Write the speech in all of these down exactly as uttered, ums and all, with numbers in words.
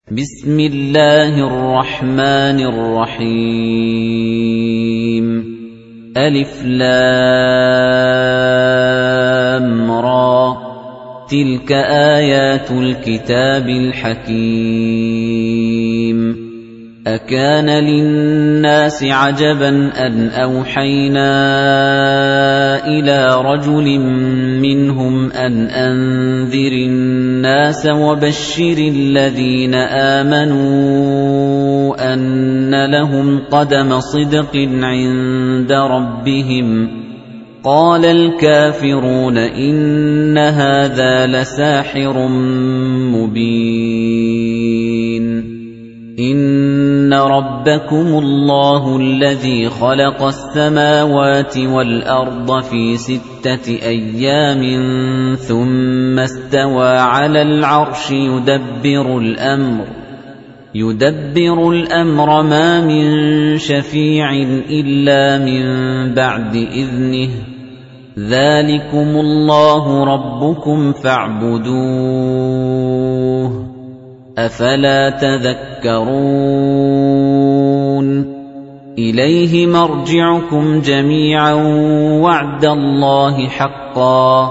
بسم الله الرحمن الرحيم ألف لام را تلك آيات الكتاب الحكيم أكان للناس عجبا أن أوحينا إلى رجل منهم أن أنذر الناس وبشر الذين آمنوا أن لهم قدم صدق عند ربهم قال الكافرون إن هذا لساحر مبين إن ربكم الله الذي خلق السماوات والأرض في ستة أيام ثم استوى على العرش يدبر الأمر يدبر الأمر ما من شفيع إلا من بعد إذنه ذلكم الله ربكم فاعبدوه أفلا تذكرون إليه مرجعكم جميعا وعد الله حقا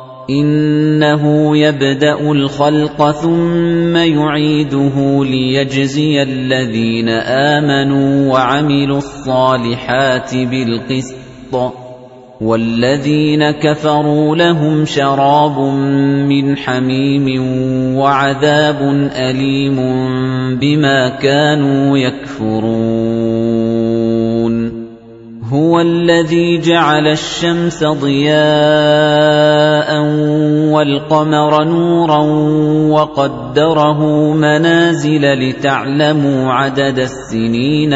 إنه يبدأ الخلق ثم يعيده ليجزي الذين آمنوا وعملوا الصالحات بالقسط والذين كفروا لهم شراب من حميم وعذاب أليم بما كانوا يكفرون هو الذي جعل الشمس ضياء والقمر نورا وقدره منازل لتعلموا عدد السنين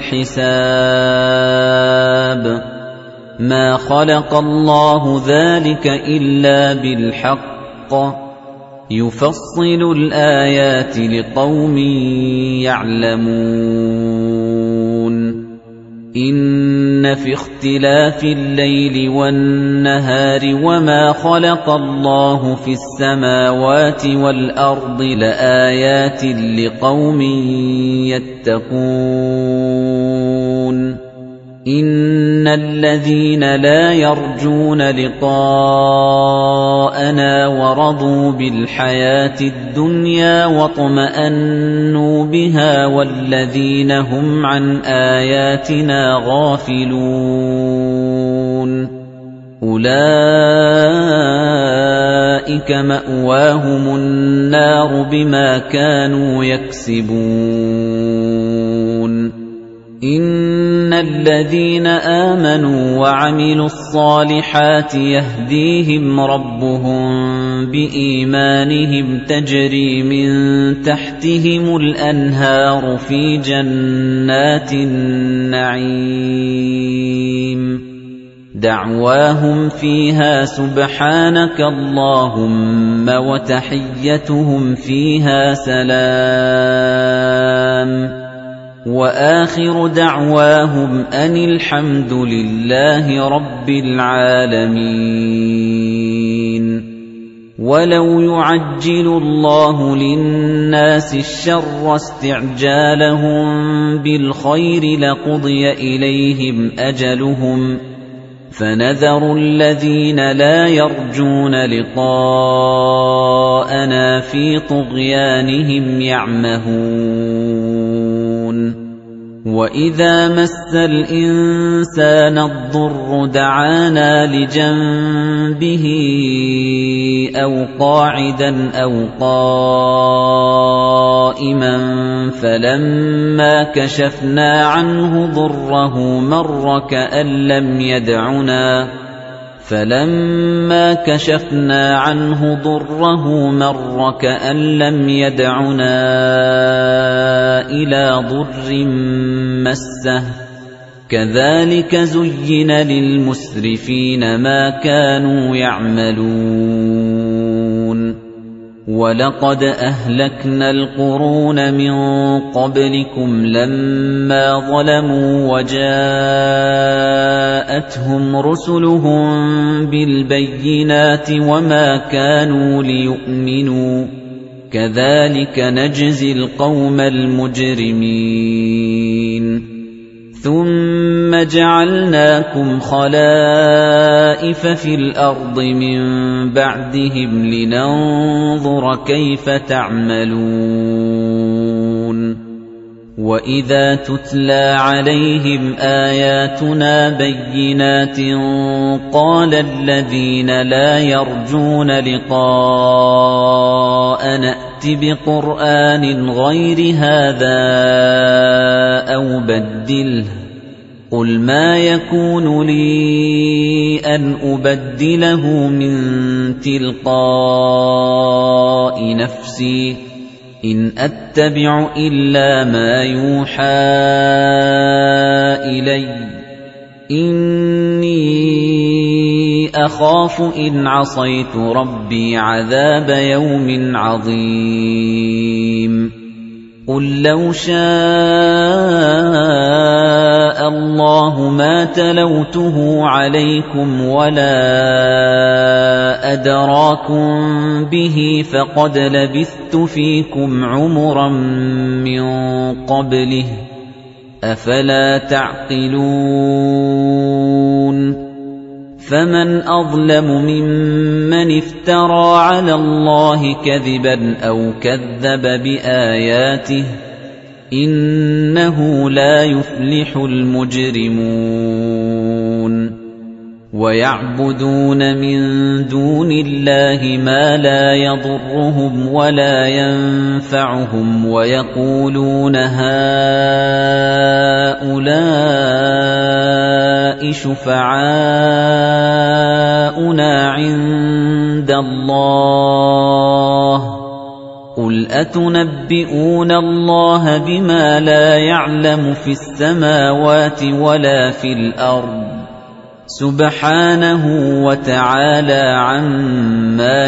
والحساب ما خلق الله ذلك إلا بالحق يفصل الآيات لقوم يعلمون إن في اختلاف الليل والنهار وما خلق الله في السماوات والأرض لآيات لقوم يتقون إن الذين لا يرجون لقاءنا ورضوا بالحياة الدنيا واطمأنوا بها والذين هم عن آياتنا غافلون أولئك مأواهم النار بما كانوا يكسبون إن الذين آمنوا وعملوا الصالحات يهديهم ربهم بإيمانهم تجري من تحتهم الأنهار في جنات النعيم دعواهم فيها سبحانك اللهم وتحيتهم فيها سلام وآخر دعواهم أن الحمد لله رب العالمين ولو يعجل الله للناس الشر استعجالهم بالخير لقضي إليهم أجلهم فنذر الذين لا يرجون لقاءنا في طغيانهم يعمهون وَإِذَا مَسَّ الْإِنسَانَ الضُّرُّ دَعَانَا لِجَنبِهِ أَوْ قَاعِدًا أَوْ قَائِمًا فَلَمَّا كَشَفْنَا عَنْهُ ضُرَّهُ مَرَّ كَأَن لَّمْ يَدْعُنَا فَلَمَّا كَشَفْنَا عَنْهُ ضُرَّهُ مَرَّ كَأَن لَّمْ يَدْعُنَا إِلَى ضُرٍّ مَّسَّهُ كَذَلِكَ زُيِّنَ لِلْمُسْرِفِينَ مَا كَانُوا يَعْمَلُونَ وَلَقَدْ أَهْلَكْنَا الْقُرُونَ مِن قَبْلِكُمْ لَمَّا ظَلَمُوا وَجَاءَتْهُمْ رُسُلُهُم بِالْبَيِّنَاتِ وَمَا كَانُوا لِيُؤْمِنُوا كَذَلِكَ نَجْزِي الْقَوْمَ الْمُجْرِمِينَ ثُمَّ جَعَلْنَاكُمْ خَلَائِفَ فِي الْأَرْضِ مِن بَعْدِهِمْ لِنَنظُرَ كَيْفَ تَعْمَلُونَ وَإِذَا تُتْلَى عَلَيْهِمْ آيَاتُنَا بَيِّنَاتٍ قَالَ الَّذِينَ لَا يَرْجُونَ لِقَاءَنَا ائْتِ بِقُرْآنٍ غَيْرِ هَذَا أَوْ بَدِّلْهُ قُلْ مَا يَكُونُ لِي أَنْ أُبَدِّلَهُ مِنْ تِلْقَاءِ نَفْسِي إِنْ أَتَّبِعُ إِلَّا مَا يُوحَى إِلَيَّ إِنِّي أَخَافُ إِنْ عَصَيْتُ رَبِّي عَذَابَ يَوْمٍ عَظِيمٍ قُل لَّوْ شَاءَ اللَّهُ مَا تَلَوْتُهُ عَلَيْكُمْ وَلَا أَدْرَاكُم بِهِ فَقَدْ لَبِثْتُ فِيكُمْ عُمُرًا مِّن قَبْلِهِ ۚ أَفَلَا تَعْقِلُونَ فَمَنْ أَظْلَمُ مِمَّنِ افْتَرَىٰ عَلَى اللَّهِ كَذِبًا أَوْ كَذَّبَ بِآيَاتِهِ ۚ إِنَّهُ لَا يُفْلِحُ الْمُجْرِمُونَ وَيَعْبُدُونَ مِن دُونِ اللَّهِ مَا لَا يَضُرُّهُمْ وَلَا يَنفَعُهُمْ وَيَقُولُونَ هَٰؤُلَاءِ شُفَعَاؤُنَا عِندَ اللَّهِ ۚ قُلْ أَتُنَبِّئُونَ اللَّهَ بِمَا لَا يَعْلَمُ فِي السَّمَاوَاتِ وَلَا فِي الْأَرْضِ سُبْحَانَهُ وَتَعَالَى عَمَّا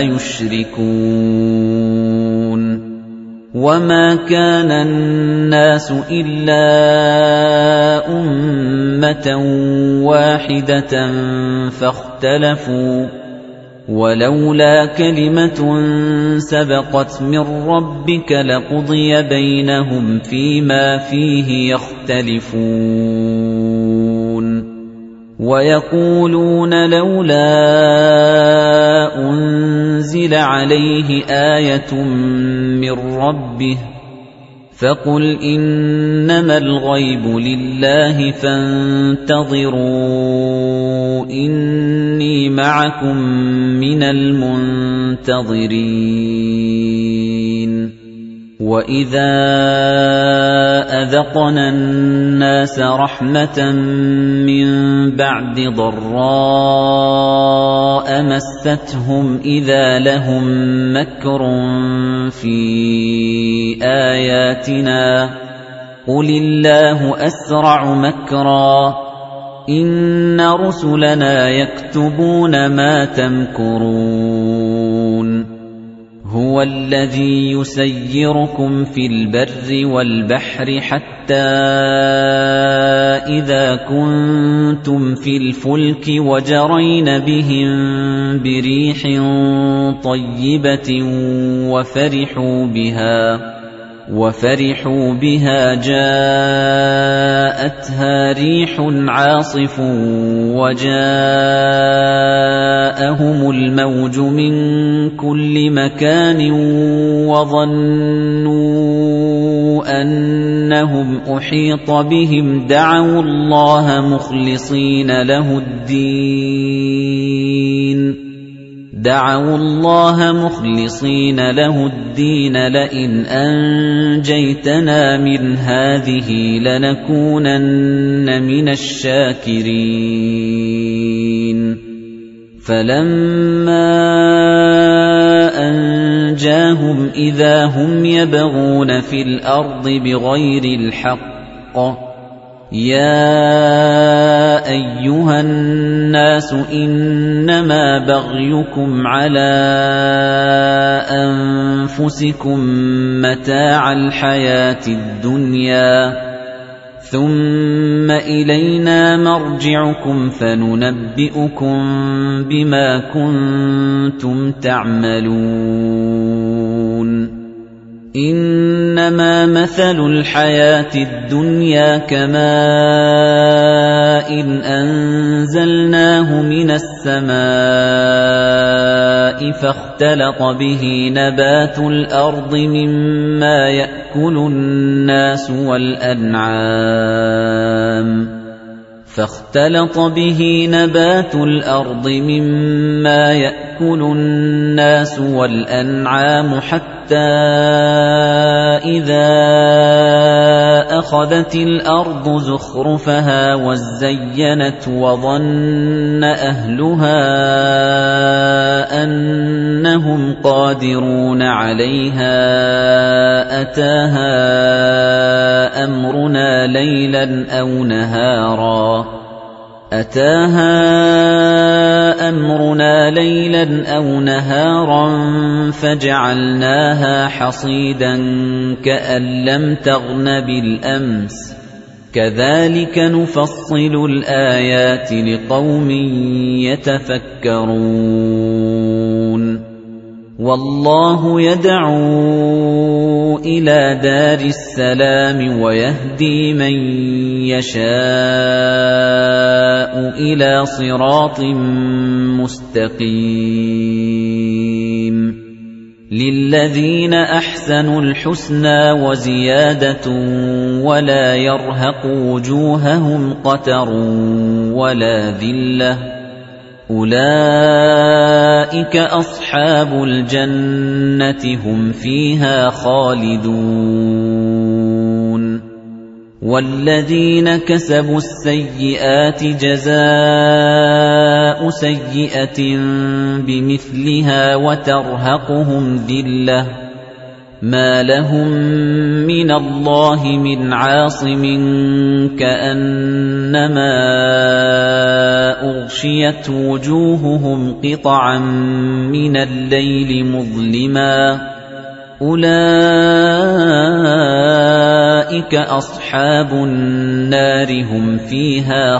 يُشْرِكُونَ وَمَا كَانَ النَّاسُ إِلَّا أُمَّةً وَاحِدَةً فَاخْتَلَفُوا وَلَوْلَا كَلِمَةٌ سَبَقَتْ مِن رَّبِّكَ لَقُضِيَ بَيْنَهُمْ فِيمَا فِيهِ يَخْتَلِفُونَ وَيَقُولُونَ لَوْلَا أُنزِلَ عَلَيْهِ آيَةٌ مِّن رَّبِّهِ فَقُلْ إِنَّمَا الْغَيْبُ لِلَّهِ فَانتَظِرُوا إِنِّي مَعَكُم مِّنَ الْمُنتَظِرِينَ وَإِذَا أَذَقْنَا النَّاسَ رَحْمَةً مِّن بَعْدِ ضَرَّاءَ مَسَّتْهُمْ إِذَا لَهُم مَّكْرٌ فِي آيَاتِنَا قُلِ اللَّهُ أَسْرَعُ مَكْرًا إِنَّ رُسُلَنَا يَكْتُبُونَ مَا تَمْكُرُونَ هُوَ الَّذِي يُسَيِّرُكُمْ فِي الْبَرِّ وَالْبَحْرِ حَتَّى إِذَا كُنتُمْ فِي الْفُلْكِ وَجَرَيْنَ بِهِم بِرِيحٍ طَيِّبَةٍ وَفَرِحُوا بِهَا وَفَرِحُوا بِهَا جَاءَتْهَا رِيحٌ عَاصِفٌ وَجَاءَهُمُ الْمَوْجُ مِنْ كُلِّ مَكَانٍ وَظَنُّوا أَنَّهُمْ أُحِيطَ بِهِمْ دَعَوُا اللَّهَ مُخْلِصِينَ لَهُ الدِّينَ دعوا الله مخلصين له الدين لئن أنجيتنا من هذه لنكونن من الشاكرين فلما أنجاهم إذا هم يبغون في الأرض بغير الحق يا أيها الناس إنما بغيكم على أنفسكم متاع الحياة الدنيا ثم إلينا مرجعكم فننبئكم بما كنتم تعملون إِنَّمَا مَثَلُ الْحَيَاةِ الدُّنْيَا كَمَاءٍ أَنزَلْنَاهُ مِنَ السَّمَاءِ فَاخْتَلَطَ بِهِ نَبَاتُ الْأَرْضِ مِمَّا يَأْكُلُ النَّاسُ وَالْأَنْعَامُ فاختلط به نبات الأرض مما يأكل الناس والأنعام حتى إذا أخذت الأرض زخرفها وزينت وظن أهلها أنهم قادرون عليها أتاها أمرنا ليلا أو نهارا أتاها أمرنا ليلا أو نهارا فجعلناها حصيدا كأن لم تغن بالأمس كذلك نفصل الآيات لقوم يتفكرون والله يدعو إلى دار السلام ويهدي من يشاء إلى صراط مستقيم للذين أحسنوا الحسنى وزيادة ولا يرهق وجوههم قتر ولا ذلة أولئك أصحاب الجنة هم فيها خالدون والذين كسبوا السيئات جزاء سيئة بمثلها وترهقهم ذلة ما لهم من الله من عاصم كأنما أغشيت وجوههم قطعا من الليل مظلما أولئك أصحاب النار هم فيها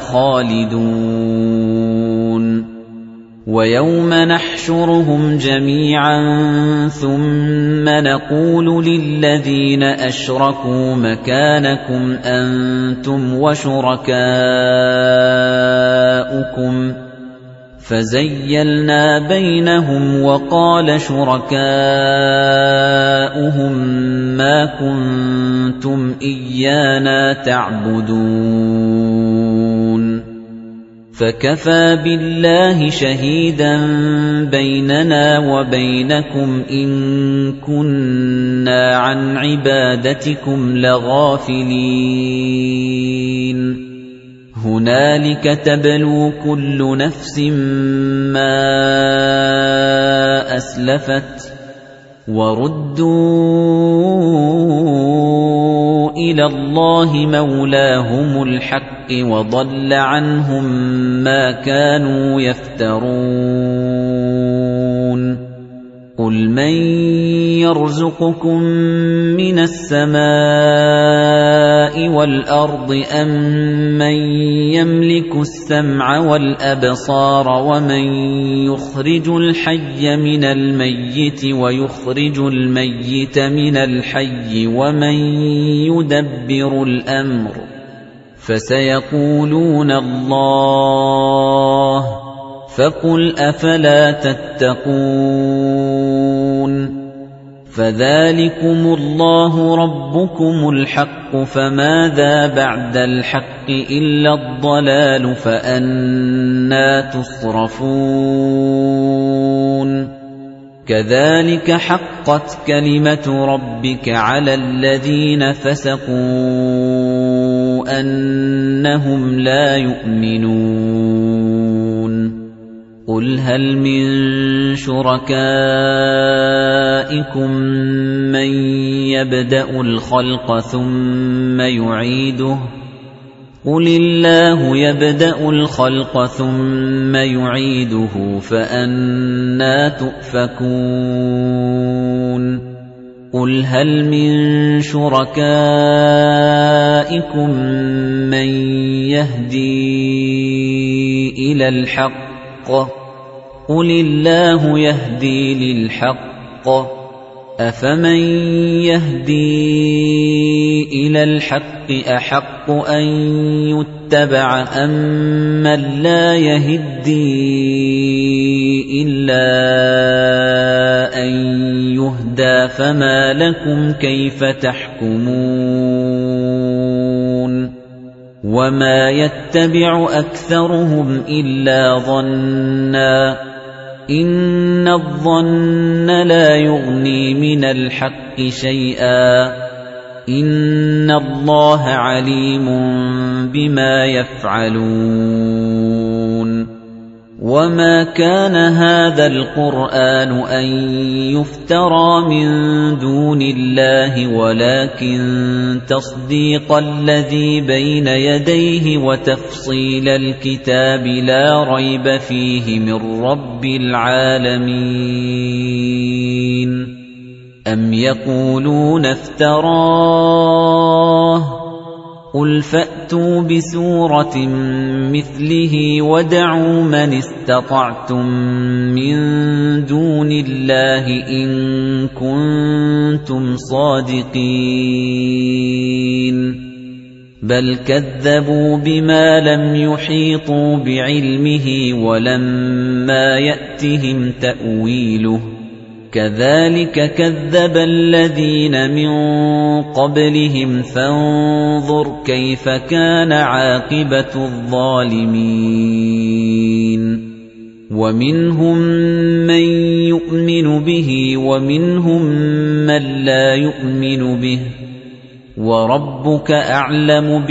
خالدون ويوم نحشرهم جميعا ثم نقول للذين أشركوا مكانكم أنتم وشركاؤكم فزيلنا بينهم وقال شركاؤهم ما كنتم إيانا تعبدون فكفى بالله شهيدا بيننا وبينكم إن كنا عن عبادتكم لغافلين هنالك تبلو كل نفس ما أسلفت وردوا إلى الله مولاهم الحق وضل عنهم ما كانوا يفترون قل من يرزقكم من السماء والأرض أم من يملك السمع والأبصار ومن يخرج الحي من الميت ويخرج الميت من الحي ومن يدبر الأمر فسيقولون الله فقل أفلا تتقون فذلكم الله ربكم الحق فماذا بعد الحق إلا الضلال فأنى تصرفون كذلك حقت كلمة ربك على الذين فسقوا أنهم لا يؤمنون قل هل من شركائكم من يبدأ الخلق ثم يعيده قل الله يبدأ الخلق ثم يعيده فأنى تؤفكون قل هل من شركائكم من يهدي إلى الحق قل الله يهدي للحق أَفَمَن يَهْدِي إِلَى الْحَقِّ أَحَقُّ أَن يُتَّبَعَ أَمَّن لَّا يَهِدِّي إِلَّا أَن يُهْدَىٰ فَمَا لَكُمْ كَيْفَ تَحْكُمُونَ وَمَا يَتَّبِعُ أَكْثَرُهُمْ إِلَّا ظَنًّا إِنَّ الظَّنَّ لَا يُغْنِي مِنَ الْحَقِّ شَيْئًا إِنَّ اللَّهَ عَلِيمٌ بِمَا يَفْعَلُونَ وَمَا كَانَ هَذَا الْقُرْآنُ أَن يُفْتَرَىٰ مِن دُونِ اللَّهِ وَلَٰكِن تَصْدِيقَ الَّذِي بَيْنَ يَدَيْهِ وَتَفْصِيلَ الْكِتَابِ لَا رَيْبَ فِيهِ مِن رَّبِّ الْعَالَمِينَ أَمْ يَقُولُونَ افْتَرَاهُ قُلْ فَأْتُوا بِسُورَةٍ مِثْلِهِ وَادْعُوا مَنِ اسْتَطَعْتُم مِّن دُونِ اللَّهِ إِن كُنتُمْ صَادِقِينَ بَلْ كَذَّبُوا بِمَا لَمْ يُحِيطُوا بِعِلْمِهِ وَلَمَّا يَأْتِهِمْ تَأْوِيلُهُ كَذَلِكَ كَذَّبَ الَّذِينَ مِن قَبْلِهِمْ فَانظُرْ كَيْفَ كَانَ عَاقِبَةُ الظَّالِمِينَ وَمِنْهُم مَّن يُؤْمِنُ بِهِ وَمِنْهُم مَّن لَّا يُؤْمِنُ بِهِ وَرَبُّكَ أَعْلَمُ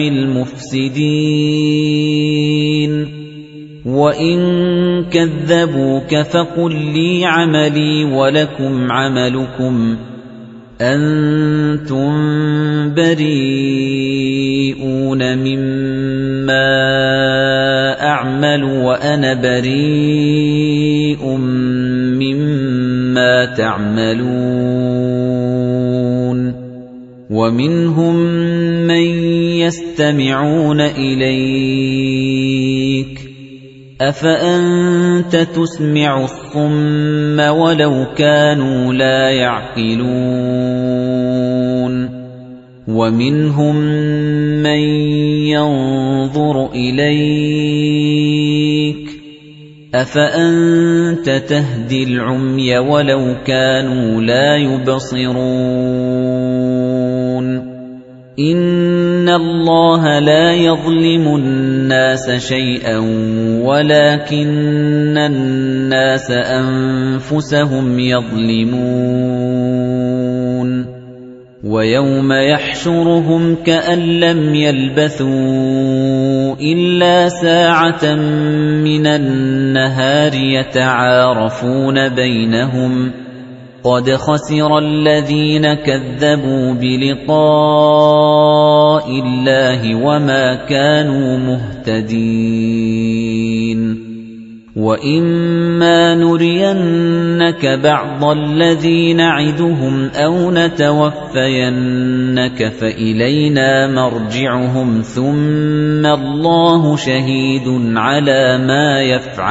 بِالْمُفْسِدِينَ وَإِن كَذَّبُوكَ فَقُل لِّي عَمَلِي وَلَكُمْ عَمَلُكُمْ أَنتُم بَرِيئُونَ مِمَّا أَعْمَلُ وَأَنَا بَرِيءٌ مِّمَّا تَعْمَلُونَ وَمِنْهُم مَّن يَسْتَمِعُونَ إِلَيْكَ أَفَأَنتَ تُسْمِعُ الصُّمَّ وَلَوْ كَانُوا لَا يَعْقِلُونَ وَمِنْهُم مَّن يَنظُرُ إِلَيْكَ أَفَأَنتَ تَهْدِي الْعُمْيَ وَلَوْ كَانُوا لَا يُبْصِرُونَ إِنَّ اللَّهَ لَا يَظْلِمُ النَّاسَ شَيْئًا وَلَكِنَّ النَّاسَ أَنفُسَهُمْ يَظْلِمُونَ وَيَوْمَ يَحْشُرُهُمْ كَأَن لَّمْ يَلْبَثُوا إِلَّا سَاعَةً مِّنَ النَّهَارِ يَتَعَارَفُونَ بَيْنَهُمْ قَدْ خَسِرَ الَّذِينَ كَذَّبُوا بِلِقَاءِ اللَّهِ وَمَا كَانُوا مُهْتَدِينَ وَإِمَّا نُرِيَنَّكَ بَعْضَ الَّذِي نَعِدُهُمْ أَوْ نَتَوَفَّيَنَّكَ فَإِلَيْنَا مَرْجِعُهُمْ ثُمَّ اللَّهُ شَهِيدٌ عَلَى مَا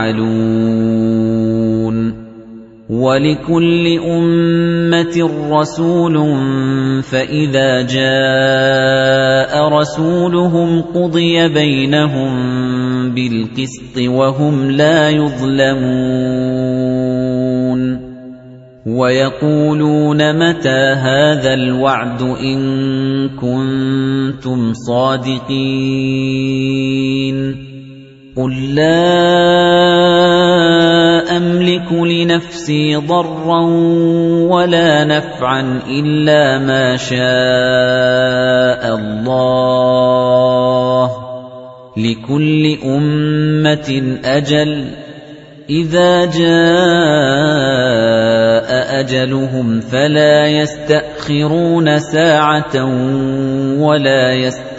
يَفْعَلُونَ وَلِكُلِّ أُمَّةٍ رَّسُولٌ فَإِذَا جَاءَ رَسُولُهُمْ قُضِيَ بَيْنَهُم بِالْقِسْطِ وَهُمْ لَا يُظْلَمُونَ وَيَقُولُونَ مَتَى هَذَا الْوَعْدُ إِن كُنتُمْ صَادِقِينَ قُل لَّا أَمْلِكُ لِنَفْسِي ضَرًّا وَلَا نَفْعًا إِلَّا مَا شَاءَ اللَّهُ لِكُلِّ أُمَّةٍ أَجَلٌ إِذَا جَاءَ أَجَلُهُمْ فَلَا يَسْتَأْخِرُونَ سَاعَةً وَلَا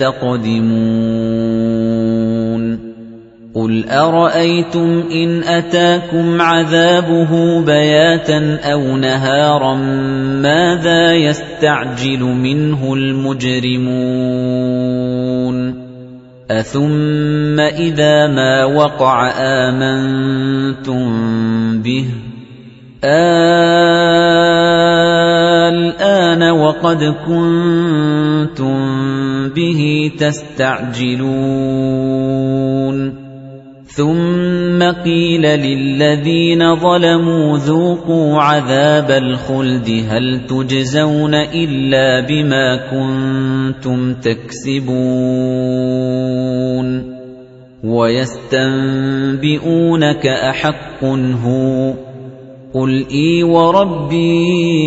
يَسْتَقْدِمُونَ قُلْ أَرَأَيْتُمْ إِنْ أَتَاكُمْ عَذَابُهُ بَيَاتًا أَوْ نَهَارًا مَاذَا يَسْتَعْجِلُ مِنْهُ الْمُجْرِمُونَ أَثُمَّ إِذَا مَا وَقَعَ آمَنْتُمْ بِهِ الآن وقد كنتم به تستعجلون ثم قيل للذين ظلموا ذوقوا عذاب الخلد هل تجزون إلا بما كنتم تكسبون ويستنبئونك أحق هو قل إي وربي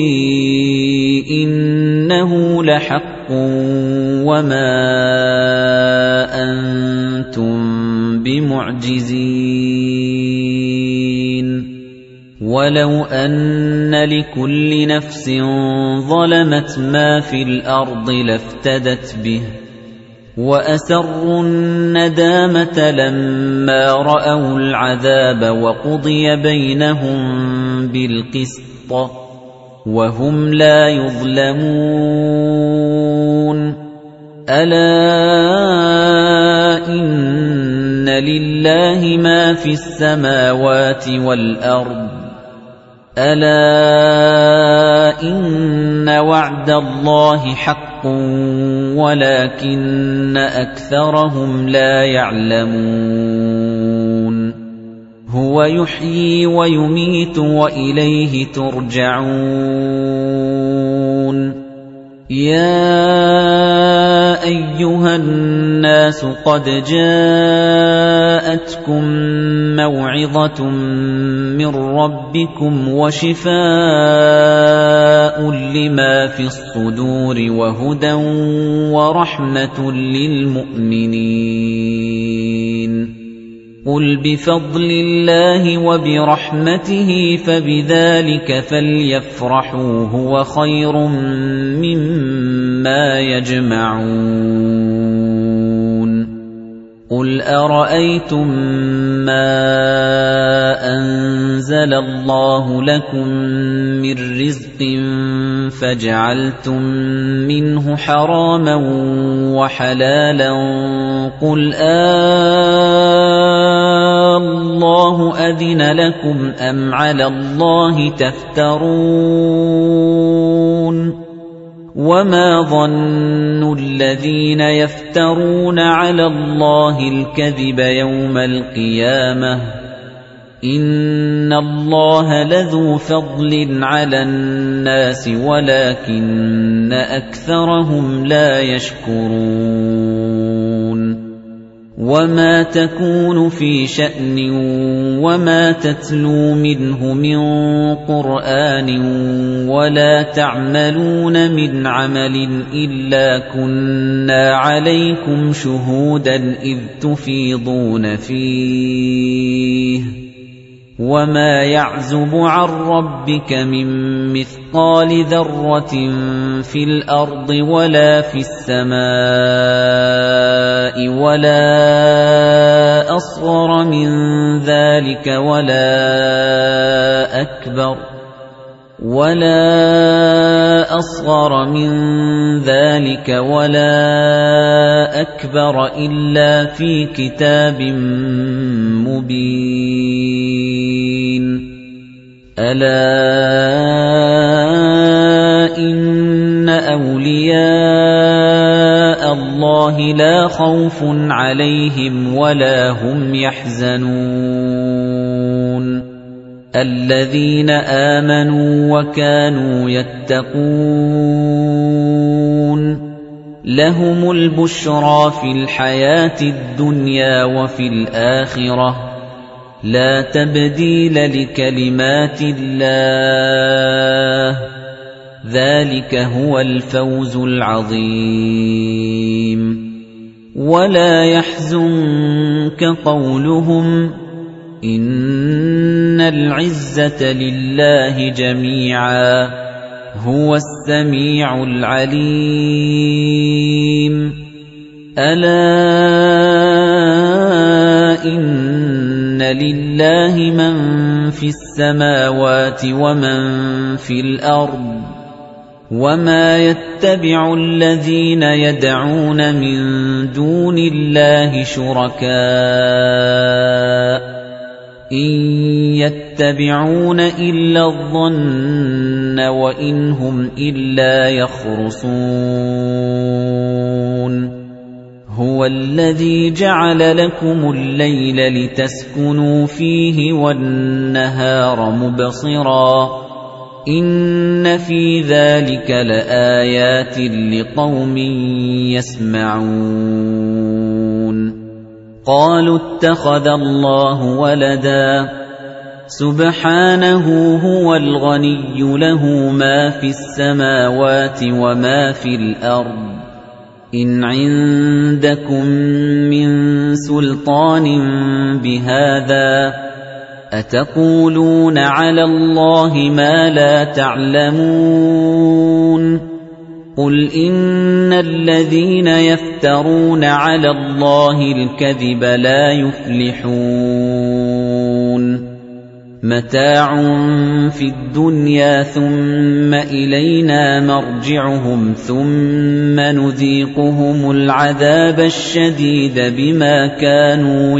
إنه لحق وما أنتم بمعجزين ولو أن لكل نفس ظلمت ما في الأرض لافتدت به وأسروا الندامة لما رأوا العذاب وقضي بينهم بالقسط وهم لا يظلمون ألا إن لله ما في السماوات والأرض ألا إن وعد الله حق ولكن أكثرهم لا يعلمون هو يحيي ويميت وإليه ترجعون يا أيها الناس قد جاءتكم موعظة من ربكم وشفاء لما في الصدور وهدى ورحمة للمؤمنين قل بفضل الله وبرحمته فبذلك فليفرحوا هو خير مما يجمعون قل أرأيتم ما أنزل الله لكم من رزق فجعلتم منه حراما وحلالا قل الله أذن لكم أم على الله تفترون وما ظن الذين يفترون على الله الكذب يوم القيامة إن الله لذو فضل على الناس ولكن أكثرهم لا يشكرون وما تكون في شأن وما تتلو منه من قرآن ولا تعملون من عمل إلا كنا عليكم شهودا إذ تفيضون فيه وما يعزب عن ربك من مثقال ذرة في الأرض ولا في السماء ولا أصغر من ذلك ولا أكبر ولا أصغر من ذلك ولا أكبر إلا في كتاب مبين ألا إن أولياء الله لا خوف عليهم ولا هم يحزنون الذين آمنوا وكانوا يتقون لهم البشرى في الحياة الدنيا وفي الآخرة لا تبديل لكلمات الله ذلك هو الفوز العظيم ولا يحزنك قولهم إن العزة لله جميعا هو السميع العليم ألا إن لله من في السماوات ومن في الأرض وما يتبع الذين يدعون من دون الله شركاء إِن يَتَّبِعُونَ إِلَّا الظَّنَّ وَإِنْ هُمْ إِلَّا يَخْرُصُونَ هُوَ الَّذِي جَعَلَ لَكُمُ اللَّيْلَ لِتَسْكُنُوا فِيهِ وَالنَّهَارَ مُبْصِرًا إِنَّ فِي ذَلِكَ لَآيَاتٍ لِقَوْمٍ يَسْمَعُونَ قَالُوا اتَّخَذَ اللَّهُ وَلَدًا سُبْحَانَهُ هُوَ الْغَنِيُّ لَهُ مَا فِي السَّمَاوَاتِ وَمَا فِي الْأَرْضِ إِنْ عِندَكُم مِّن سُلْطَانٍ بِهَٰذَا أَتَقُولُونَ عَلَى اللَّهِ مَا لَا تَعْلَمُونَ قُلْ إِنَّ الَّذِينَ يَفْتَرُونَ عَلَى اللَّهِ الْكَذِبَ لَا يُفْلِحُونَ مَتَاعٌ فِي الدُّنْيَا ثُمَّ إِلَيْنَا مَرْجِعُهُمْ ثُمَّ نُذِيقُهُمُ الْعَذَابَ الشَّدِيدَ بِمَا كَانُوا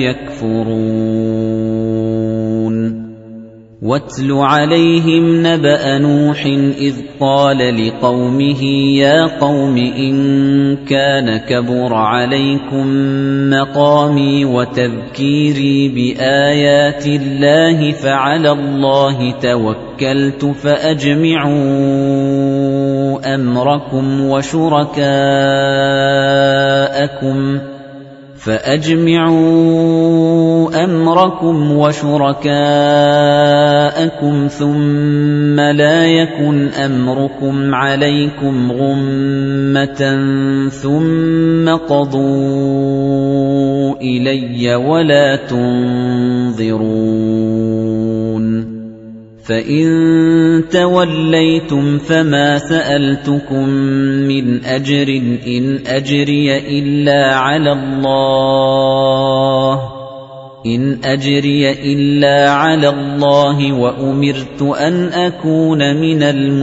يَكْفُرُونَ وَاتْلُ عَلَيْهِمْ نَبَأَ نُوحٍ إِذْ قَالَ لِقَوْمِهِ يَا قَوْمِ إِن كَانَ كَبُرَ عَلَيْكُم مَّقَامِي وَتَذْكِيرِي بِآيَاتِ اللَّهِ فَعَلَى اللَّهِ تَوَكَّلْتُ فَأَجْمِعُوا أَمْرَكُمْ وَشُرَكَاءَكُمْ فَأَجْمِعُوا أَمْرَكُمْ وَشُرَكَاءَكُمْ ثُمَّ لَا يَكُنْ أَمْرُكُمْ عَلَيْكُمْ غُمَّةً ثُمَّ قَضُوا إِلَيَّ وَلَا تُنظِرُونَ فَإِن تَوَلَّيْتُمْ فَمَا سَأَلْتُكُم مِّنْ أَجْرٍ إِنْ أَجْرِيَ إِلَّا عَلَى اللَّهِ إِنْ أَجْرِيَ إِلَّا عَلَى اللَّهِ وَأُمِرْتُ أَنْ أَكُونَ مِنَ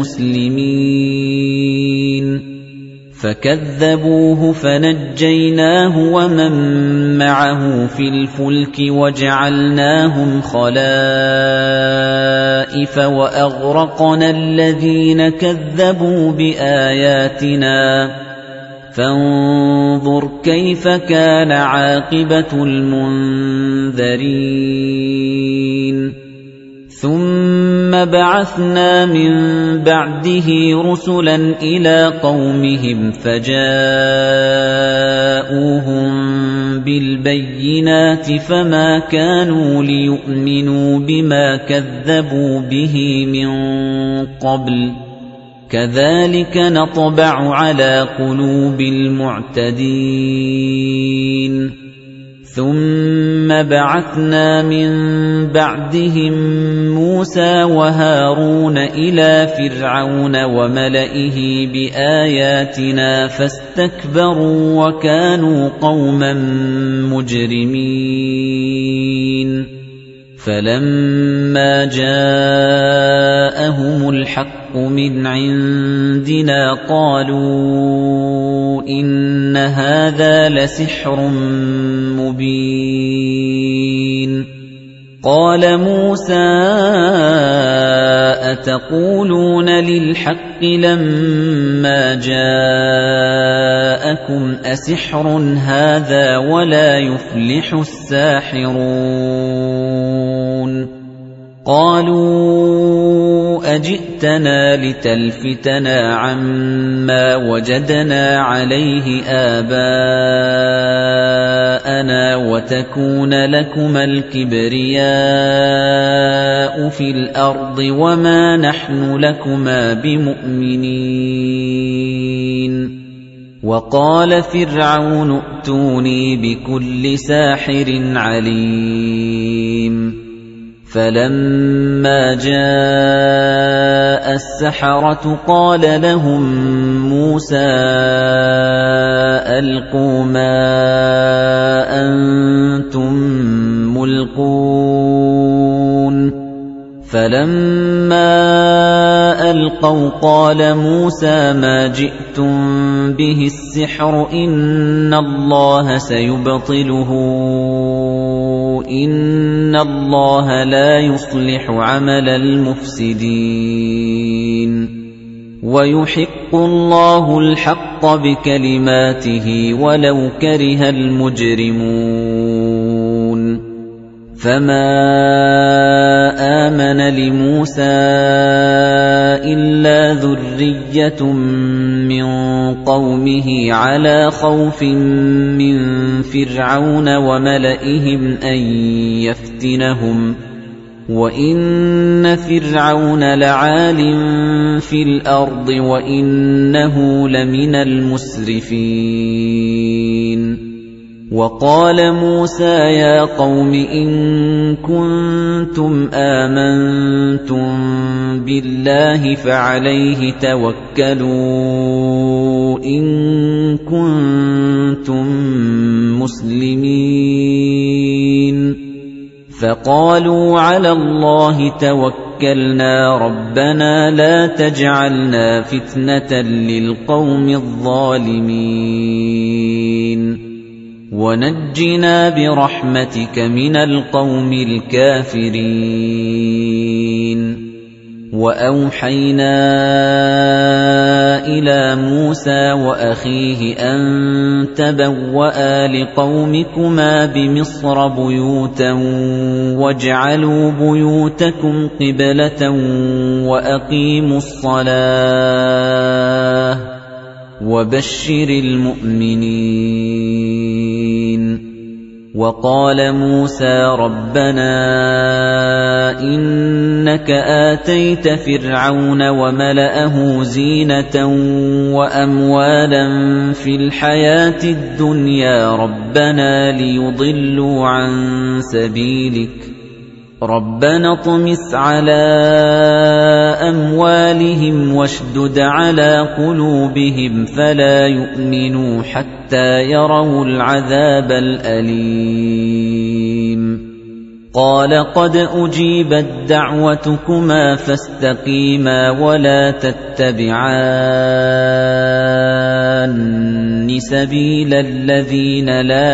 الْمُسْلِمِينَ فَكَذَّبُوهُ فَنَجَّيْنَاهُ وَمَن مَّعَهُ فِي الْفُلْكِ وَجَعَلْنَاهُمْ خَلَائِفَ وَأَغْرَقْنَا الَّذِينَ كَذَّبُوا بِآيَاتِنَا فَانظُرْ كَيْفَ كَانَ عَاقِبَةُ الْمُنذَرِينَ ثُمَّ بَعَثْنَا مِن بَعْدِهِ رُسُلًا إِلَىٰ قَوْمِهِمْ فَجَاءُوهُم بِالْبَيِّنَاتِ فَمَا كَانُوا لِيُؤْمِنُوا بِمَا كَذَّبُوا بِهِ مِن قَبْلُ كَذَلِكَ نَطْبَعُ عَلَىٰ قُلُوبِ الْمُعْتَدِينَ ثُمَّ بَعَثْنَا مِن بَعْدِهِم مُوسَىٰ وَهَارُونَ إِلَىٰ فِرْعَوْنَ وَمَلَئِهِ بِآيَاتِنَا فَاسْتَكْبَرُوا وَكَانُوا قَوْمًا مُجْرِمِينَ فَلَمَّا جَاءَهُمُ الْحَقُّ مِنْ عِندِنَا قَالُوا إِنَّ هَٰذَا لَسِحْرٌ مُبِينٌ قَالَ مُوسَىٰ أَتَقُولُونَ لِلْحَقِّ لَمَّا جَاءَكُمْ أَسِحْرٌ هَٰذَا وَلَا يُفْلِحُ السَّاحِرُونَ قَالُوا أَجِئْتَنَا لِتَلْفِتَنَا عَمَّا وَجَدْنَا عَلَيْهِ آبَاءَنَا وَتَكُونَ لَكُمَا الْكِبْرِيَاءُ فِي الْأَرْضِ وَمَا نَحْنُ لَكُمَا بِمُؤْمِنِينَ وَقَالَ فِرْعَوْنُ ائْتُونِي بِكُلِّ سَاحِرٍ عَلِيمٍ فَلَمَّا جَاءَ السَّحَرَةُ قَالَ لَهُم مُوسَىٰ أَلْقُوا مَا أَنتُم مُّلْقُونَ فَلَمَّا أَلْقَوْا قَالَ مُوسَىٰ مَا جِئْتُم بِهِ السِّحْرُ إِنَّ اللَّهَ سَيُبْطِلُهُ إِنَّ اللَّهَ لَا يُصْلِحُ عَمَلَ الْمُفْسِدِينَ وَيُحِقُّ اللَّهُ الْحَقَّ بِكَلِمَاتِهِ وَلَوْ كَرِهَ الْمُجْرِمُونَ فَمَا آمَنَ لِمُوسَىٰ إِلَّا ذُرِّيَّةٌ مِّن قَوْمِهِ عَلَىٰ خَوْفٍ مِّن فِرْعَوْنَ وَمَلَئِهِمْ أَن يَفْتِنَهُمْ وَإِنَّ فِرْعَوْنَ لَعَالٍ فِي الْأَرْضِ وَإِنَّهُ لَمِنَ الْمُسْرِفِينَ وَقَالَ مُوسَىٰ يَا قَوْمِ إِن كُنتُمْ آمَنتُم بِاللَّهِ فَعَلَيْهِ تَوَكَّلُوا إِن كُنتُم مُّسْلِمِينَ فَقَالُوا عَلَى اللَّهِ تَوَكَّلْنَا رَبَّنَا لَا تَجْعَلْنَا فِتْنَةً لِّلْقَوْمِ الظَّالِمِينَ وَنَجِّنَا بِرَحْمَتِكَ مِنَ الْقَوْمِ الْكَافِرِينَ وَأَوْحَيْنَا إِلَى مُوسَى وَأَخِيهِ أَن تَبَوَّآ لِقَوْمِكُمَا بِمِصْرَ بُيُوتًا وَاجْعَلُوا بُيُوتَكُمْ قِبْلَةً وَأَقِيمُوا الصَّلَاةَ وَبَشِّرِ الْمُؤْمِنِينَ وَقَالَ مُوسَى رَبَّنَا إِنَّكَ آتَيْتَ فِرْعَوْنَ وَمَلَأَهُ زِينَةً وَأَمْوَالًا فِي الْحَيَاةِ الدُّنْيَا رَبَّنَا لِيُضِلُّوا عَن سَبِيلِكَ رَبَّنَا اطْمِسْ عَلَىٰ أَمْوَالِهِمْ وَاشْدُدْ عَلَىٰ قُلُوبِهِمْ فَلَا يُؤْمِنُوا حَتَّىٰ يَرَوُا الْعَذَابَ الْأَلِيمَ قَالَ قَدْ أُجِيبَتْ دَعْوَتُكُمَا فَاسْتَقِيمَا وَلَا تَتَّبِعَانِّ سَبِيلَ الَّذِينَ لَا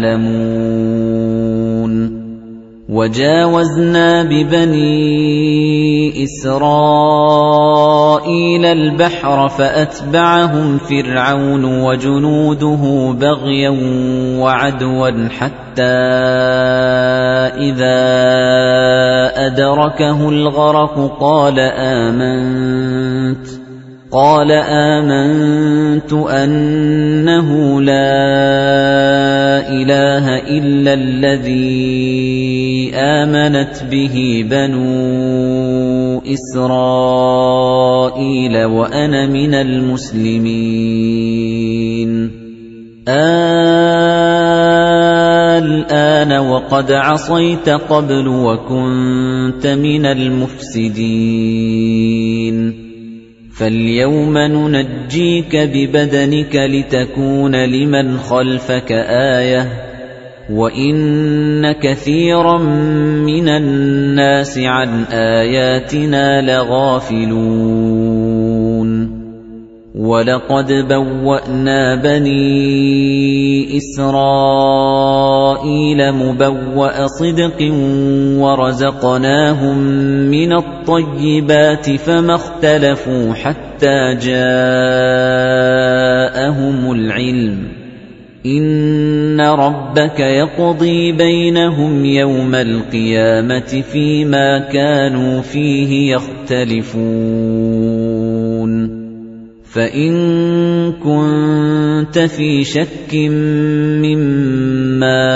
يَعْلَمُونَ وَجَاوَزْنَا بِبَنِي إِسْرَائِيلَ الْبَحْرَ فَأَتْبَعَهُمْ فِرْعَوْنُ وَجُنُودُهُ بَغْيًا وَعَدْوًا حَتَّىٰ إِذَا أَدْرَكَهُ الْغَرَقُ قَالَ آمَنتُ قَالَ آمَنتُ أَنَّهُ لَا إِلَٰهَ إِلَّا الَّذِي آمَنَتْ بِهِ بَنُو إِسْرَائِيلَ وَأَنَا مِنَ الْمُسْلِمِينَ الْآنَ وَقَدْ عَصَيْتَ قَبْلُ وَكُنتَ مِنَ الْمُفْسِدِينَ فَالْيَوْمَ نُنَجِّيكَ بِبَدَنِكَ لِتَكُونَ لِمَنْ خَلْفَكَ آيَةً وَإِنَّ كَثِيرًا مِنَ النَّاسِ عَنْ آيَاتِنَا لَغَافِلُونَ وَلَقَدْ بَوَّأْنَا بَنِي إِسْرَائِيلَ مُبَوَّأَ صِدْقٍ وَرَزَقْنَاهُم مِّنَ الطَّيِّبَاتِ فَمَا اخْتَلَفُوا حَتَّىٰ جَاءَهُمُ الْعِلْمُ إِنَّ رَبَّكَ يَقْضِي بَيْنَهُمْ يَوْمَ الْقِيَامَةِ فِيمَا كَانُوا فِيهِ يَخْتَلِفُونَ فَإِن كُنتَ فِي شَكٍّ مِّمَّا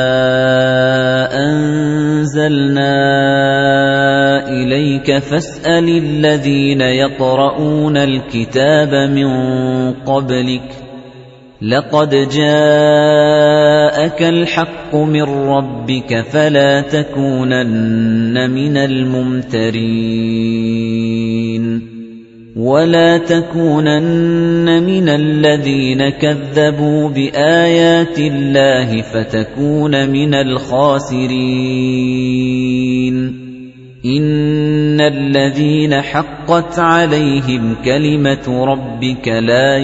أَنزَلْنَا إِلَيْكَ فَاسْأَلِ الَّذِينَ يَقْرَؤُونَ الْكِتَابَ مِن قَبْلِكَ لَقَدْ جَاءَكَ الْحَقُّ مِن رَّبِّكَ فَلَا تَكُونَنَّ مِنَ الْمُمْتَرِينَ وَلَا تَكُونَنَّ مِنَ الَّذِينَ كَذَّبُوا بِآيَاتِ اللَّهِ فَتَكُونَ مِنَ الْخَاسِرِينَ إِنَّ الَّذِينَ حَقَّتْ عَلَيْهِمْ كَلِمَةُ رَبِّكَ لَا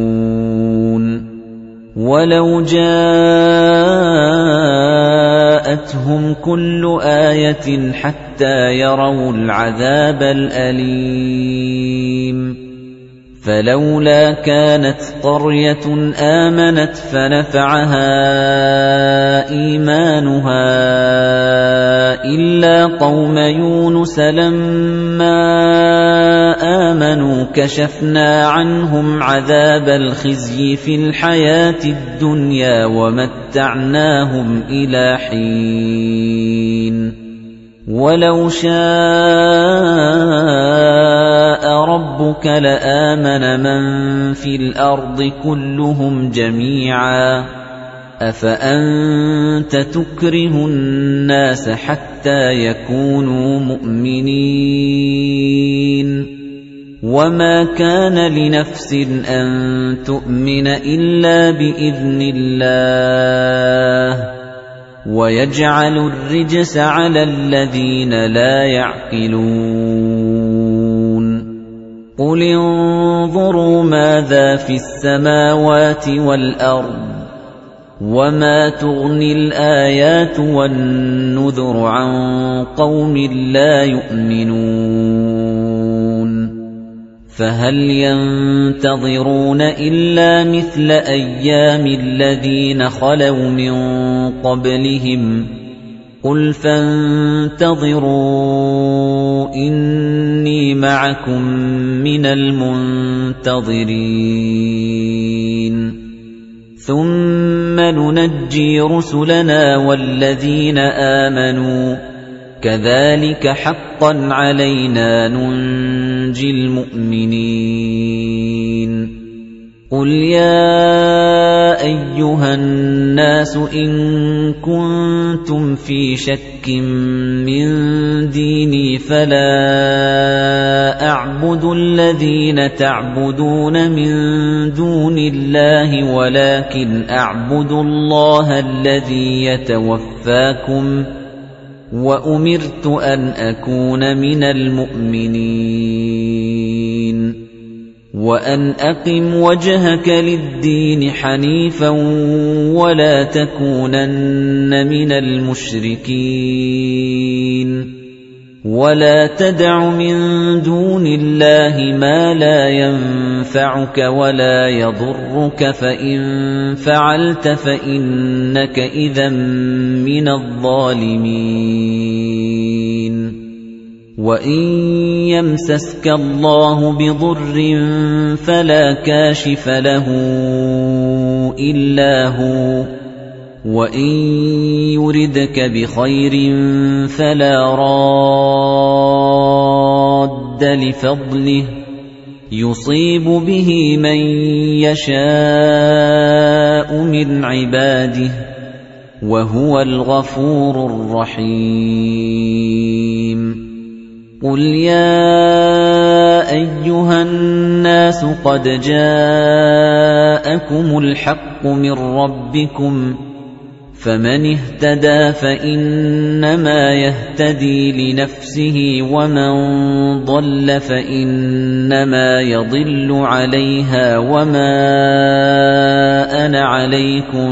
يُؤْمِنُونَ وَلَوْ جَاءَتْهُمْ فَأَخَذَتْهُمْ كُلُّ آيَةٍ حَتَّى يَرَوُا الْعَذَابَ الْأَلِيمَ فَلَوْلَا كَانَتْ قَرْيَةٌ آمَنَتْ فَنَفَعَهَا إِيمَانُهَا إِلَّا قَوْمَ يُونُسَ لَمَّا آمَنُوا كَشَفْنَا عَنْهُمْ عَذَابَ الْخِزْيِ فِي الْحَيَاةِ الدُّنْيَا وَمَتَّعْنَاهُمْ إِلَىٰ حِينٍ وَلَوْ شَاءَ رَبُّكَ لَآمَنَ مَن فِي الْأَرْضِ كُلُّهُمْ جَمِيعًا أَفَأَنتَ تُكْرِهُ النَّاسَ حَتَّى يَكُونُوا مُؤْمِنِينَ وَمَا كَانَ لِنَفْسٍ أَن تُؤْمِنَ إِلَّا بِإِذْنِ اللَّهِ وَيَجْعَلُ الرِّجْسَ عَلَى الَّذِينَ لَا يَعْقِلُونَ قُلِ انظُرُوا مَاذَا فِي السَّمَاوَاتِ وَالْأَرْضِ وَمَا تُغْنِي الْآيَاتُ وَالنُّذُرُ عَن قَوْمٍ لَّا يُؤْمِنُونَ فَهَلْ يَنتَظِرُونَ إِلَّا مِثْلَ أَيَّامِ الَّذِينَ خَلَوْا مِن قَبْلِهِمْ قُلْ فَانتَظِرُوا إِنِّي مَعَكُم مِّنَ الْمُنتَظِرِينَ ثُمَّ نُنَجِّي رُسُلَنَا وَالَّذِينَ آمَنُوا كَذَلِكَ حَقًّا عَلَيْنَا نُنجِي الْمُؤْمِنِينَ قُلْ يَا أَيُّهَا النَّاسُ إِن كُنتُمْ فِي شَكٍّ مِّن دِينِي فَلَا أَعْبُدُ الَّذِينَ تَعْبُدُونَ مِن دُونِ اللَّهِ وَلَكِنْ أَعْبُدُ اللَّهَ الَّذِي يَتَوَفَّاكُمْ وَأُمِرْتُ أَنْ أَكُونَ مِنَ الْمُؤْمِنِينَ وَأَنْ أَقِمْ وَجْهَكَ لِلدِّينِ حَنِيفًا وَلَا تَكُونَنَّ مِنَ الْمُشْرِكِينَ وَلَا تَدْعُ مِن دُونِ اللَّهِ مَا لَا يَنفَعُكَ وَلَا يَضُرُّكَ فَإِن فَعَلْتَ فَإِنَّكَ إِذًا مِّنَ الظَّالِمِينَ وَإِن يَمْسَسْكَ اللَّهُ بِضُرٍّ فَلَا كَاشِفَ لَهُ إِلَّا هُوَ وَإِن يُرِدْكَ بِخَيْرٍ فَلَا رَادَّ لِفَضْلِهِ يُصِيبُ بِهِ مَن يَشَاءُ مِنْ عِبَادِهِ وَهُوَ الْغَفُورُ الرَّحِيمُ قُلْ يَا أَيُّهَا النَّاسُ قَدْ جَاءَكُمُ الْحَقُّ مِنْ رَبِّكُمْ فَمَنِ اهْتَدَى فَإِنَّمَا يَهْتَدِي لِنَفْسِهِ وَمَنْ ضَلَّ فَإِنَّمَا يَضِلُّ عَلَيْهَا وَمَا أَنَا عَلَيْكُمْ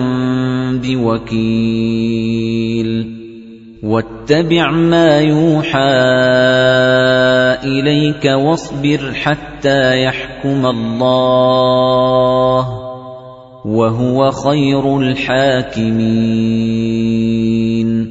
بِوَكِيلٍ وَاتَّبِعْ مَا يُوحَى إِلَيْكَ وَاصْبِرْ حَتَّى يَحْكُمَ اللَّهُ وَهُوَ خَيْرُ الْحَاكِمِينَ